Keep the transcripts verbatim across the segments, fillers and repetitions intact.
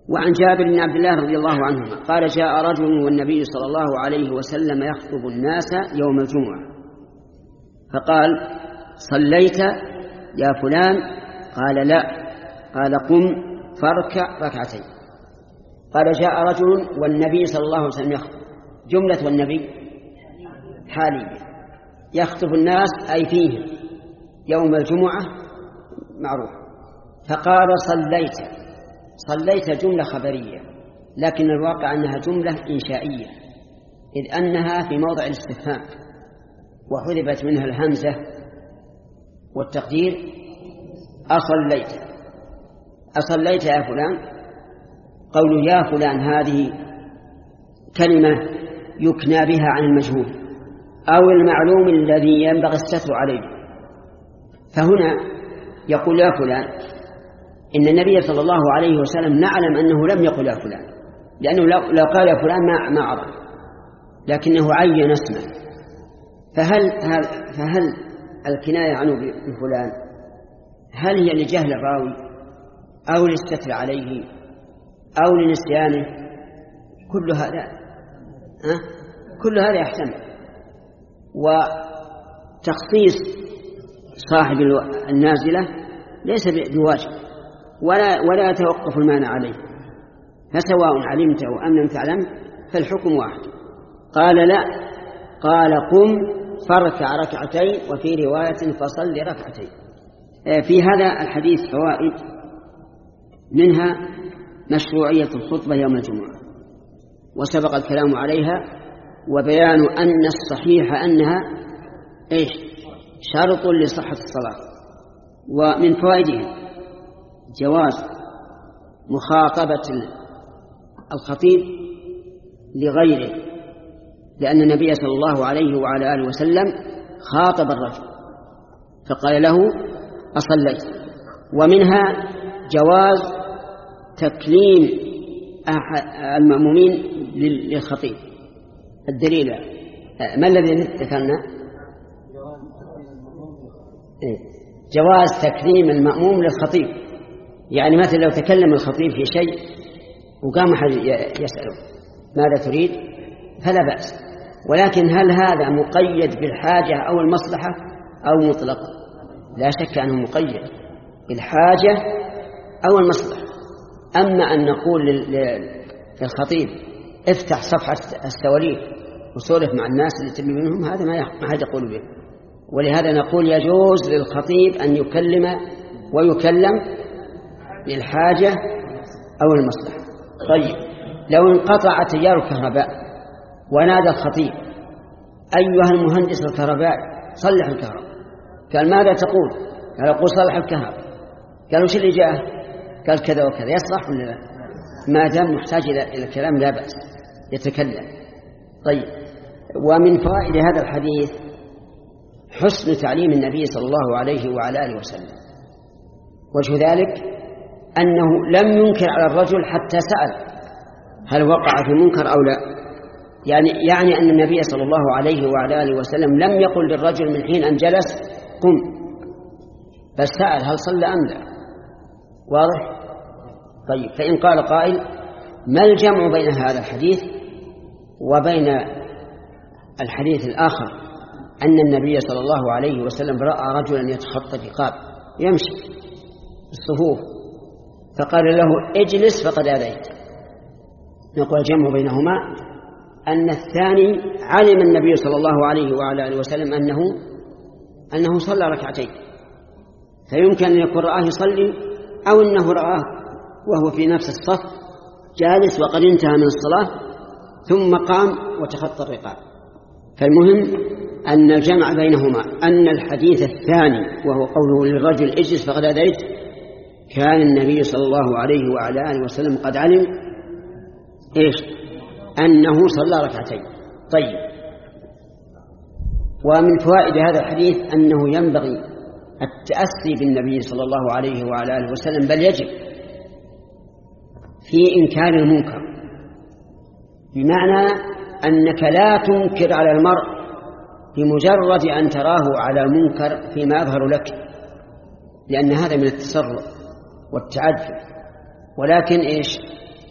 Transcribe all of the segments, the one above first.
وعن جابر بن عبد الله رضي الله عنهما قال جاء رجل والنبي صلى الله عليه وسلم يخطب الناس يوم الجمعة فقال صليت يا فلان؟ قال لا. قال قم فاركع ركعتين. قال جاء رجل والنبي صلى الله عليه وسلم يخطب. جملة والنبي حالية، يخطب الناس أي فيهم يوم الجمعة معروف. فقال صليت. صليت جملة خبرية، لكن الواقع أنها جملة إنشائية، إذ أنها في موضع الاستفهام وحذفت منها الهمزة، والتقدير أصليت. أصليت يا فلان؟ قول يا فلان هذه كلمة يكنى بها عن المجهول أو المعلوم الذي ينبغي الستر عليه. فهنا يقول يا فلان، إن النبي صلى الله عليه وسلم نعلم أنه لم يقل يا فلان، لأنه لو قال يا فلان ما ما عرف، لكنه عين اسمه. فهل فهل الكناية عنه بفلان هل هي لجهل الراوي أو للستر عليه أو لنسيانه؟ كل هذا ها كل هذا يحتمل. وتخصيص صاحب النازلة ليس بواجب ولا ولا يتوقف المانع عليه، فسواء علمت أو أم لم تعلم فالحكم واحد. قال لا. قال قم فاركع ركعتين، وفي رواية فصل ركعتين. في هذا الحديث فوائد، منها مشروعية الخطبة يوم الجمعة وسبق الكلام عليها، وبيان أن الصحيح أنها إيش شرط لصحة الصلاة. ومن فوائدها جواز مخاطبة الخطيب لغيره، لأن النبي صلى الله عليه وعلى آله وسلم خاطب الرجل فقال له أصليت. ومنها جواز تكليم المأمومين للخطيب. الدليل ما الذي ذكرنا؟ جواز تكليم المأموم للخطيب، يعني مثلا لو تكلم الخطيب في شيء وقام أحد يسأله ماذا تريد فلا بأس، ولكن هل هذا مقيد بالحاجة أو المصلحة أو مطلق؟ لا شك أنه مقيد بالحاجة أو المصلحة. أما أن نقول للخطيب افتح صفحة السواليف وسولف مع الناس اللي تبي منهم، هذا ما أحد يقول به. ولهذا نقول يجوز للخطيب أن يكلم ويكلم للحاجة أو المصلحة. طيب لو انقطع تيار الكهرباء ونادى الخطيب أيها المهندس الكهربائي صلح الكهرباء، قال ماذا تقول؟ قال أقول صلح الكهرباء. قالوا شو اللي جاء؟ قال كذا وكذا. يصلح ولا لا؟ ما دام محتاج إلى الكلام لا بأس يتكلم. طيب ومن فوائد هذا الحديث حسن تعليم النبي صلى الله عليه وعلى آله وسلم. وجه ذلك أنه لم ينكر على الرجل حتى سأل هل وقع في منكر أو لا. يعني يعني أن النبي صلى الله عليه وعلى آله وسلم لم يقل للرجل من حين أن جلس قم، بل سأل هل صلى أم لا. واضح؟ طيب فإن قال قائل ما الجمع بين هذا الحديث وبين الحديث الآخر أن النبي صلى الله عليه وسلم رأى رجلا يتخطى الرقاب يمشي الصفوف فقال له اجلس فقد آذيت؟ نقول الجمع بينهما أن الثاني علم النبي صلى الله عليه وعلى آله وسلم أنه أنه صلى ركعتين، فيمكن أن يكون رآه يصلي أو أنه رآه وهو في نفس الصف جالس وقد انتهى من الصلاة ثم قام وتخطى الرقاب. فالمهم أن الجمع بينهما أن الحديث الثاني وهو قوله للرجل اجلس فقد آذيت كان النبي صلى الله عليه وعلى آله وسلم قد علم إيش أنه صلى ركعتين. طيب ومن فوائد هذا الحديث أنه ينبغي التأسي بالنبي صلى الله عليه وعلى آله وسلم، بل يجب في إنكار المنكر، بمعنى أنك لا تنكر على المرء بمجرد أن تراه على منكر فيما يظهر لك، لأن هذا من التسرع والتعجل، ولكن إيش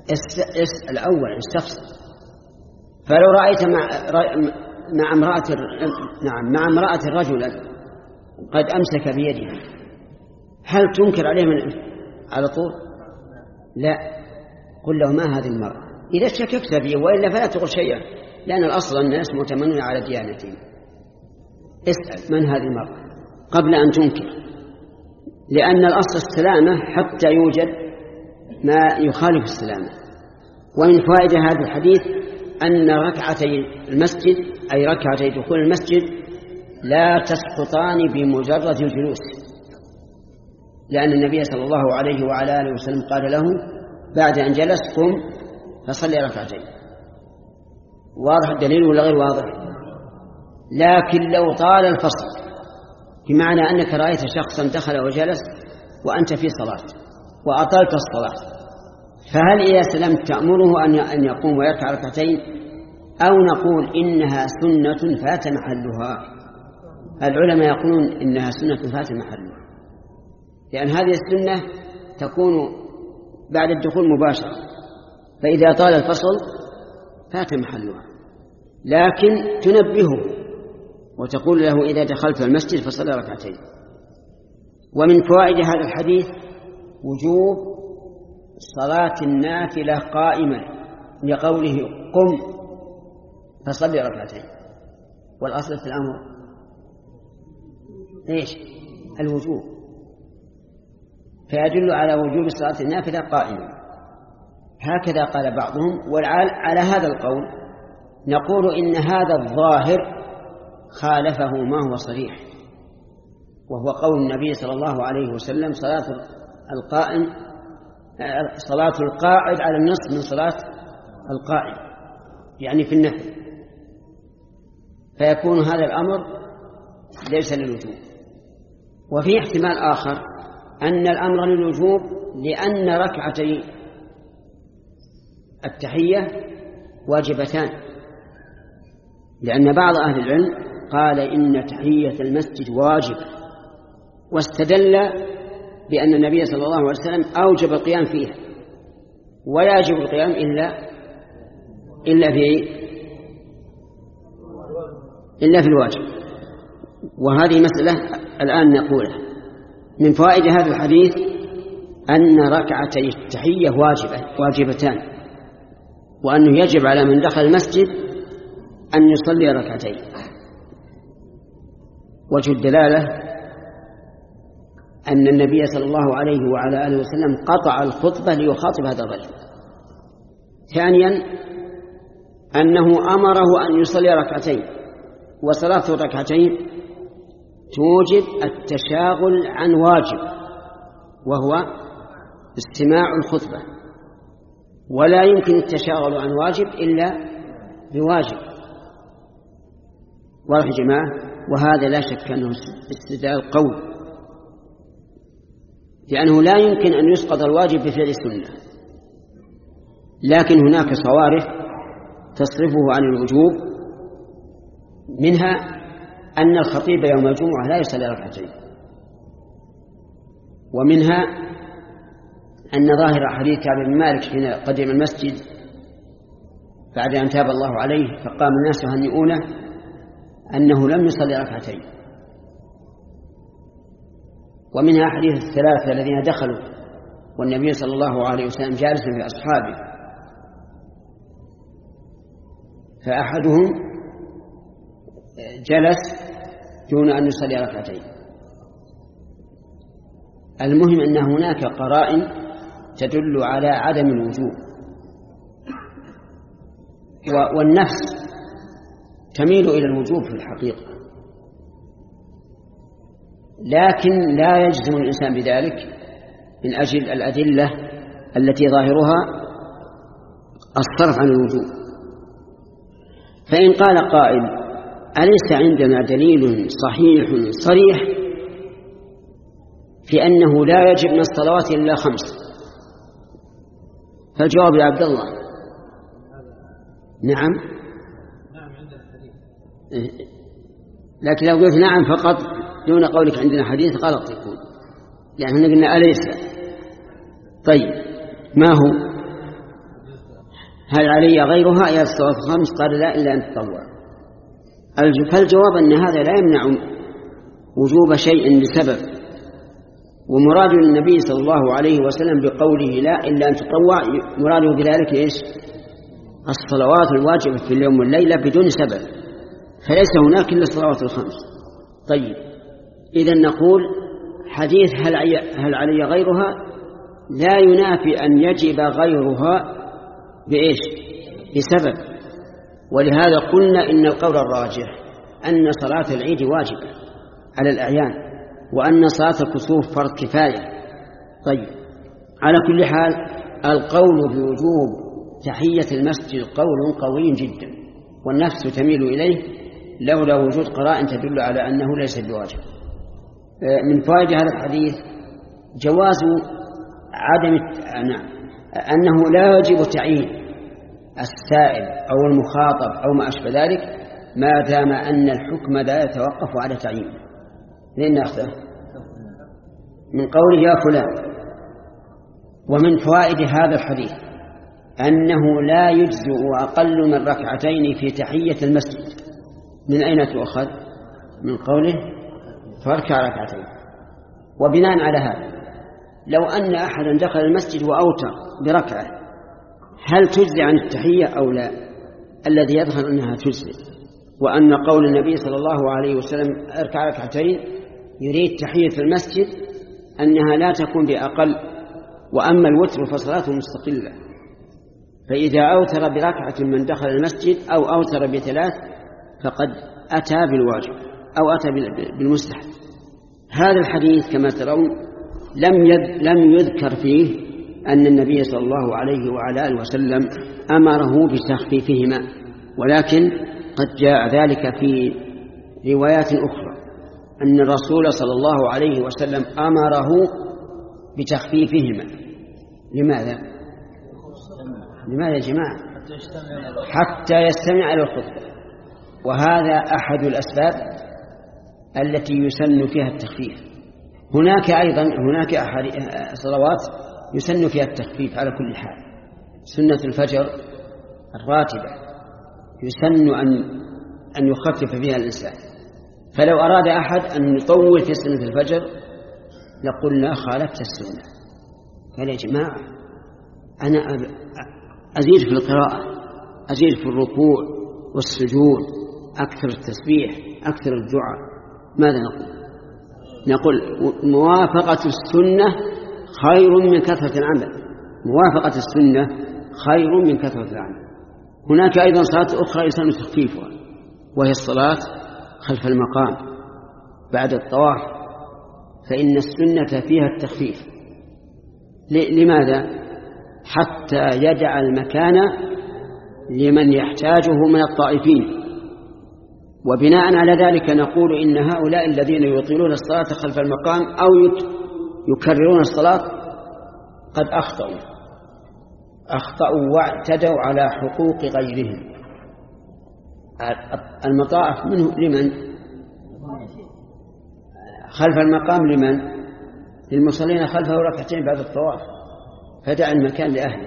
اسأل أولا استفسر. فلو رأيت مع مع امرأة نعم مع امرأة رجلا قد أمسك بيده، هل تنكر عليه من على طول؟ لا، قل له ما هذه المرأة إذا شككت فيه، وإلا فلا تقول شيئا، لأن الأصل الناس مؤتمنون على ديانتهم. اسأل من هذه المرأة قبل أن تنكر، لأن الأصل السلامة حتى يوجد ما يخالف السلامة. ومن فوائد هذا الحديث أن ركعتي المسجد أي ركعتي دخول المسجد لا تسقطان بمجرد الجلوس، لأن النبي صلى الله عليه وعلى آله وسلم قال له بعد أن جلس قم فصلي ركعتين. واضح الدليل ولا غير واضح؟ لكن لو طال الفصل، بمعنى أنك رأيت شخصا دخل وجلس وأنت في صلاة وأطلت الصلاة، فهل إذا سلمت تأمره أن يقوم ويركع ركعتين، أو نقول إنها سنة فات محلها؟ العلماء يقولون إنها سنة فات محلها، لأن هذه السنة تكون بعد الدخول مباشرة، فإذا طال الفصل فات محلها، لكن تنبهه وتقول له إذا دخلت المسجد فصلي ركعتين. ومن فوائد هذا الحديث وجوب صلاة النافلة قائما، لقوله قم فصلي ركعتين، والأصل في الأمر إيش؟ الوجوب، فيدل على وجوب صلاة النافلة قائما. هكذا قال بعضهم. وعلى هذا القول نقول إن هذا الظاهر خالفه ما هو صريح، وهو قول النبي صلى الله عليه وسلم صلاة القائم صلاة القاعد على النصف من صلاة القائم، يعني في النفل، فيكون هذا الأمر ليس للوجوب. وفي احتمال آخر أن الأمر للوجوب لأن ركعتي التحية واجبتان، لأن بعض أهل العلم قال إن تحية المسجد واجب، واستدل بأن النبي صلى الله عليه وسلم أوجب القيام فيها، ولا يجب القيام إلا إلا في إلا في الواجب. وهذه مسألة الآن نقولها. من فوائد هذا الحديث أن ركعتي التحية واجبة واجبتان، وأنه يجب على من دخل المسجد أن يصلي ركعتين. وجه الدلالة أن النبي صلى الله عليه وعلى آله وسلم قطع الخطبة ليخاطب هذا الرجل. ثانيا أنه أمره أن يصلي ركعتين، وصلاة الركعتين توجب التشاغل عن واجب وهو استماع الخطبة، ولا يمكن التشاغل عن واجب إلا بواجب. واضح يا جماعة؟ وهذا لا شك أنه استدلال قوي، لأنه لا يمكن أن يسقط الواجب بفعل السنة، لكن هناك صوارف تصرفه عن الوجوب، منها أن الخطيب يوم الجمعة لا يصلي ركعتين، ومنها أن ظاهر حديث كعب بن مالك حين قدم المسجد بعد أن تاب الله عليه فقام الناس يهنئونه أنه لم يصلي ركعتين. ومنها حديث الثلاثة الذين دخلوا والنبي صلى الله عليه وسلم جالس في أصحابه، فأحدهم جلس دون أن يصلي ركعتين. المهم أن هناك قرائن تدل على عدم الوجوب، والنفس تميل إلى الوجوب في الحقيقة، لكن لا يجزم الإنسان بذلك من أجل الأدلة التي ظاهرها الصرف عن الوجوب. فإن قال قائل أليس عندنا دليل صحيح صريح في أنه لا يجب من الصلوات إلا خمس؟ فالجواب يا عبد الله نعم. نعم عندنا حديث، لكن لو قلت نعم فقط دون قولك عندنا حديث غلط يكون، يعني قلنا أليس. طيب ما هو؟ هل علي غيرها يا الصلوات الخمس؟ قال لا إلا أن تطوع. فالجواب أن هذا لا يمنع وجوب شيء لسبب، ومراد النبي صلى الله عليه وسلم بقوله لا إلا أن تطوع مراده بذلك إيش؟ الصلوات الواجبة في اليوم والليلة بدون سبب، فليس هناك إلا الصلوات الخمس. طيب إذن نقول حديث هل هل علي غيرها لا ينافي أن يجب غيرها بإيش؟ بسبب. ولهذا قلنا إن القول الراجح أن صلاة العيد واجبة على الأعيان، وأن صلاة الكسوف فرض كفاية. طيب على كل حال القول بوجوب تحية المسجد قول قوي جدا، والنفس تميل إليه لولا وجود قرائن تدل على أنه ليس بواجب. من فوائد هذا الحديث جواز عدم نعم أنه لا يجب تعيين السائل أو المخاطب أو ما أشبه ذلك ما دام أن الحكم لا يتوقف على تعيينه. لأن أخذه من قوله يا فلان. ومن فوائد هذا الحديث أنه لا يجزئ أقل من ركعتين في تحية المسجد. من أين تؤخذ؟ من قوله فاركع ركعتين. وبناء على هذا لو أن أحدا دخل المسجد وأوتر بركعة هل تجزي عن التحية أو لا؟ الذي يظهر أنها تجزي، وأن قول النبي صلى الله عليه وسلم اركع ركعتين يريد تحية المسجد أنها لا تكون بأقل، وأما الوتر فصلاته مستقلة. فإذا أوتر بركعة من دخل المسجد أو أوتر بثلاث فقد أتى بالواجب أو أتى بالمستحب. هذا الحديث كما ترون لم لم يذكر فيه أن النبي صلى الله عليه وعلى آله وسلم أمره بتخفيفهما، ولكن قد جاء ذلك في روايات أخرى أن الرسول صلى الله عليه وسلم أمره بتخفيفهما. لماذا؟ لماذا يا جماعة؟ حتى يستمع إلى الخطبة، وهذا أحد الأسباب التي يسن فيها التخفيف. هناك أيضا هناك صلوات يسن فيها التخفيف على كل حال. سنة الفجر الراتبة يسن أن أن يخفف فيها الإنسان، فلو أراد أحد أن يطول في سنة الفجر لقلنا خالفت السنة. قال يا جماعة أنا أزيد في القراءة، أزيد في الركوع والسجود، أكثر التسبيح، أكثر الدعاء. ماذا نقول؟ نقول موافقة السنة خير من كثرة العمل. موافقة السنة خير من كثرة العمل. هناك أيضا صلاة أخرى يسن تخفيفها، وهي الصلاة خلف المقام بعد الطواف، فإن السنة فيها التخفيف. لماذا؟ حتى يدع المكان لمن يحتاجه من الطائفين. وبناء على ذلك نقول إن هؤلاء الذين يطيلون الصلاة خلف المقام أو يكررون الصلاة قد أخطأوا أخطأوا واعتدوا على حقوق غيرهم. المطاف منه لمن؟ خلف المقام لمن؟ للمصلين خلفه ركعتين بعد الطواف، فدع المكان لأهله.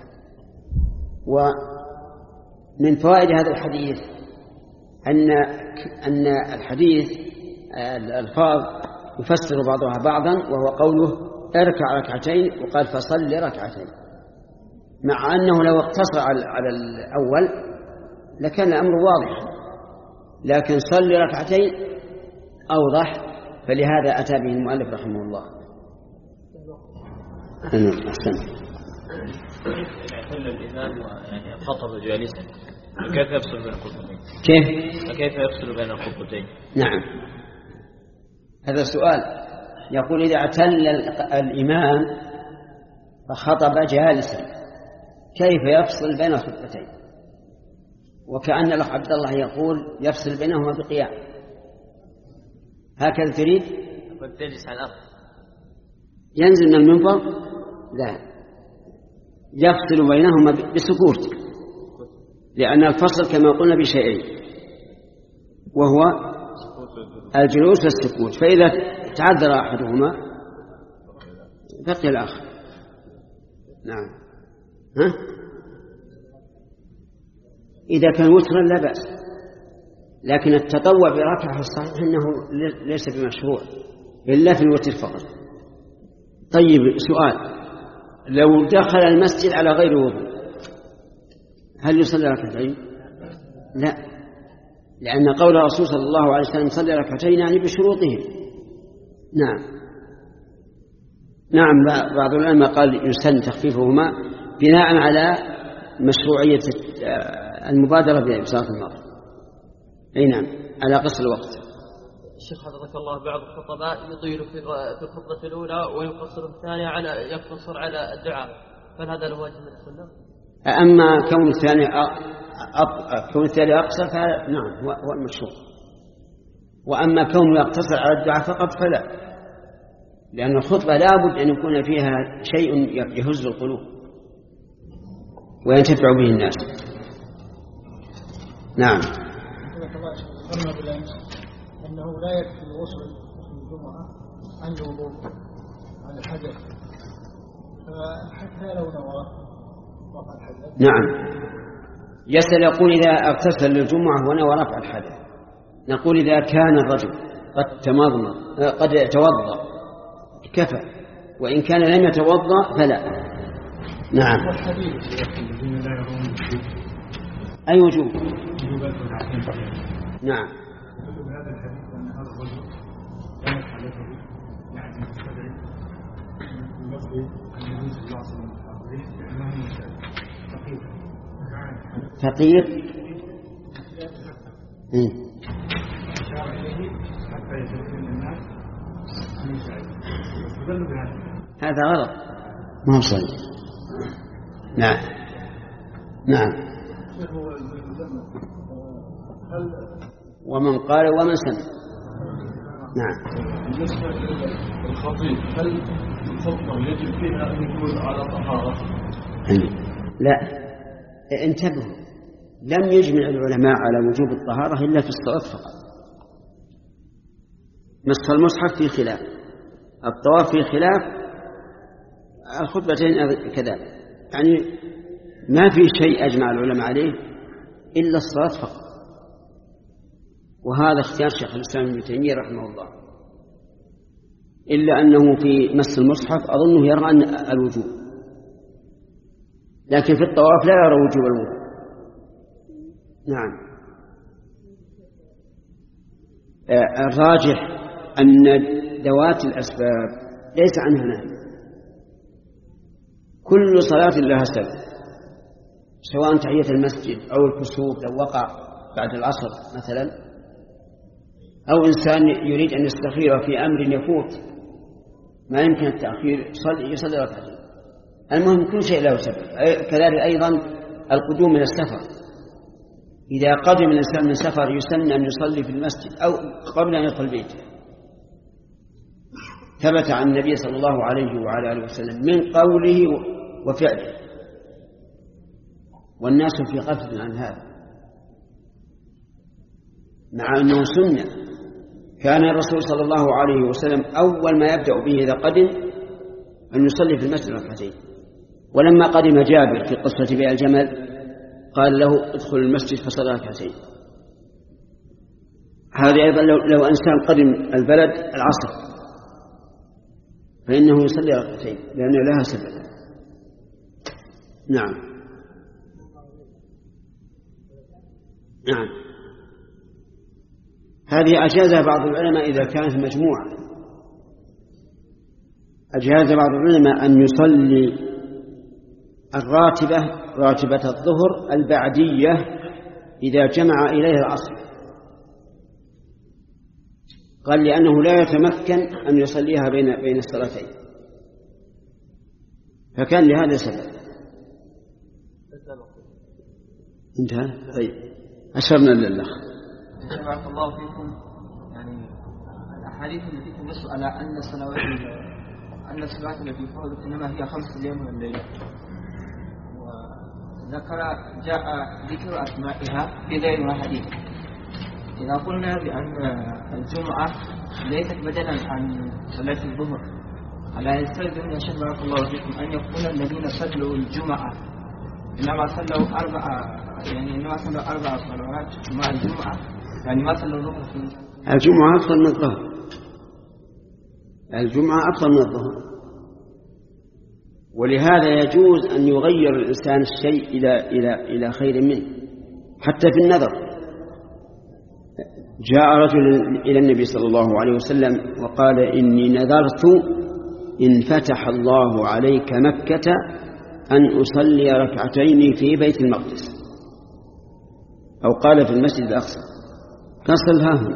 ومن فوائد هذا الحديث أن أن الحديث الألفاظ يفسر بعضها بعضا، وهو قوله اركع ركعتين وقال فصل ركعتين، مع أنه لو اقتصر على الأول لكان الأمر واضح، لكن صل ركعتين أوضح، فلهذا أتى به المؤلف رحمه الله. أنا أحسن. يعتل الإمام يعني خطب جالسا، كيف يفصل بين الخطبتين؟ كيف؟ كيف يفصل بين الخطبتين؟ نعم، هذا السؤال. يقول إذا اعتل الإمام فخطب جالسا كيف يفصل بين الخطبتين؟ وكأن الأخ عبد الله يقول يفصل بينهما بقيام. هكذا تريد؟ تجلس على الأرض ينزل من المنبر؟ لا، يفصل بينهما بسكوت، لأن الفصل كما قلنا بشيئين، وهو الجلوس والسكوت، فإذا تعذر أحدهما بقي الآخر. نعم. ها؟ إذا كان وترا لا بأس، لكن التطوع بركعة في الصحيح إنه ليس بمشروع إلا في الوتر فقط. طيب سؤال، لو دخل المسجد على غير وضوء هل يصلي ركعتين؟ لا، لأن قول الرسول صلى الله عليه وسلم صلي ركعتين يعني بشروطهم. نعم نعم بعض العلماء قال يسن تخفيفهما بناء على مشروعية المبادرة بصلاة المغرب. أي نعم، على قصر الوقت. الشيخ حفظك الله، بعض الخطباء يطيل في الخطبة الأولى ويقصر الثانية على يقتصر على الدعاء، فهل هذا له وجه من السنة؟ أما كون الثاني أق... كون الثاني أقصر فنعم هو المشروع، وأما كون يقتصر على الدعاء فقط فلا، لأن الخطبة لابد أن يكون فيها شيء يهز القلوب وينتفع به الناس. نعم. ذكرنا بالأمس أنه لا يكفي الغسل في الجمعة عن الوضوء عن الحدث، فحتى لو نوى رفع الحدث. نعم، يسأل يقول إذا اغتسل للجمعة ونوى رفع الحدث، نقول إذا كان الرجل قد تمضمض قد توضأ كفى، وإن كان لم يتوضأ فلا. نعم. أي وجوب؟ نعم. هذا الحديث أن هذا الرجل كانت حالته يعني مستدعي من لفظ النبي صلى الله عليه وسلم لأنه فقير فقير حتى يتكلم الناس عن يساعد. هذا غلط، ما هو صحيح. نعم نعم. ومن قال ومن سمع. نعم. بالنسبة للخطيب هل الخطبة يجب فيها أن يكون على طهارة؟ لا، انتبهوا، لم يجمع العلماء على وجوب الطهارة إلا في الصلاة فقط. مسح المصحف في خلاف، الطواف في خلاف، الخطبتين كذلك، يعني ما في شيء أجمع العلماء عليه إلا الصلاة فقط، وهذا اختيار شيخ الإسلام ابن تيمية رحمه الله، إلا أنه في مس المصحف أظنه يرى أن الوجوب، لكن في الطواف لا يرى وجوب الوضوء. نعم. الراجح أن ذوات الأسباب ليس عنها نهي، كل صلاة لها سبب، سواء تحية المسجد أو الكسوف لو وقع بعد العصر مثلا، أو إنسان يريد أن يستخير في أمر يفوت ما يمكن التأخير يصلي يصلي ركعتين. المهم كل شيء له سبب. كذلك أيضا القدوم من السفر، إذا قدم الإنسان من سفر يسن أن يصلي في المسجد أو قبل أن يدخل بيته، ثبت عن النبي صلى الله عليه وعلى آله وسلم من قوله وفعله، والناس في غفلة عن هذا، مع أنه سنة. كان الرسول صلى الله عليه وسلم أول ما يبدأ به إذا قدم أن يصلي في المسجد ركعتين، ولما قدم جابر في قصة بيع الجمل قال له ادخل المسجد فصلى ركعتين. هذا أيضا لو, لو إنسان قدم البلد العصر فإنه يصلي ركعتين لأن لها سبب. نعم نعم. هذه أجازها بعض العلماء إذا كانت مجموعة، أجاز بعض العلماء أن يصلي الراتبة راتبة الظهر البعدية إذا جمع إليها العصر، قال لأنه لا يتمكن أن يصليها بين بين الصلاتين، فكان لهذا سبب. انتهى. طيب أشرنا لله. بارك الله فيكم. يعني الأحاديث التي تنص على أن الصلوات أن الصلوات التي فرضت إنما هي خمس اليوم والليلة، وذكر جاء ذكر أسمائها في غير حديث. إذا قلنا بأن الجمعة ليست بدلا عن صلاة الظهر، ألا يستلزم يا شيخ بارك الله فيكم أن يكون الذين صلوا الجمعة إنما صلوا أربع يعني إنما صلوا أربع صلوات مع الجمعة يعني ما صلوا الظهر في الجمعة أفضل من الظهر. الجمعة أفضل من الظهر، ولهذا يجوز أن يغير الإنسان الشيء إلى إلى إلى خير منه حتى في النذر. جاء رجل إلى النبي صلى الله عليه وسلم وقال إني نذرت إن فتح الله عليك مكة أن أصلي ركعتين في بيت المقدس، أو قال في المسجد الأقصى، قصل هاهن،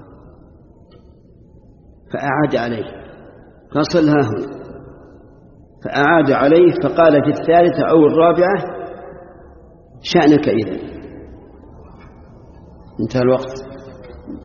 فأعاد عليه، قصل هاهن فأعاد عليه، فقال في الثالثة أو الرابعة شأنك إذن. انتهى الوقت.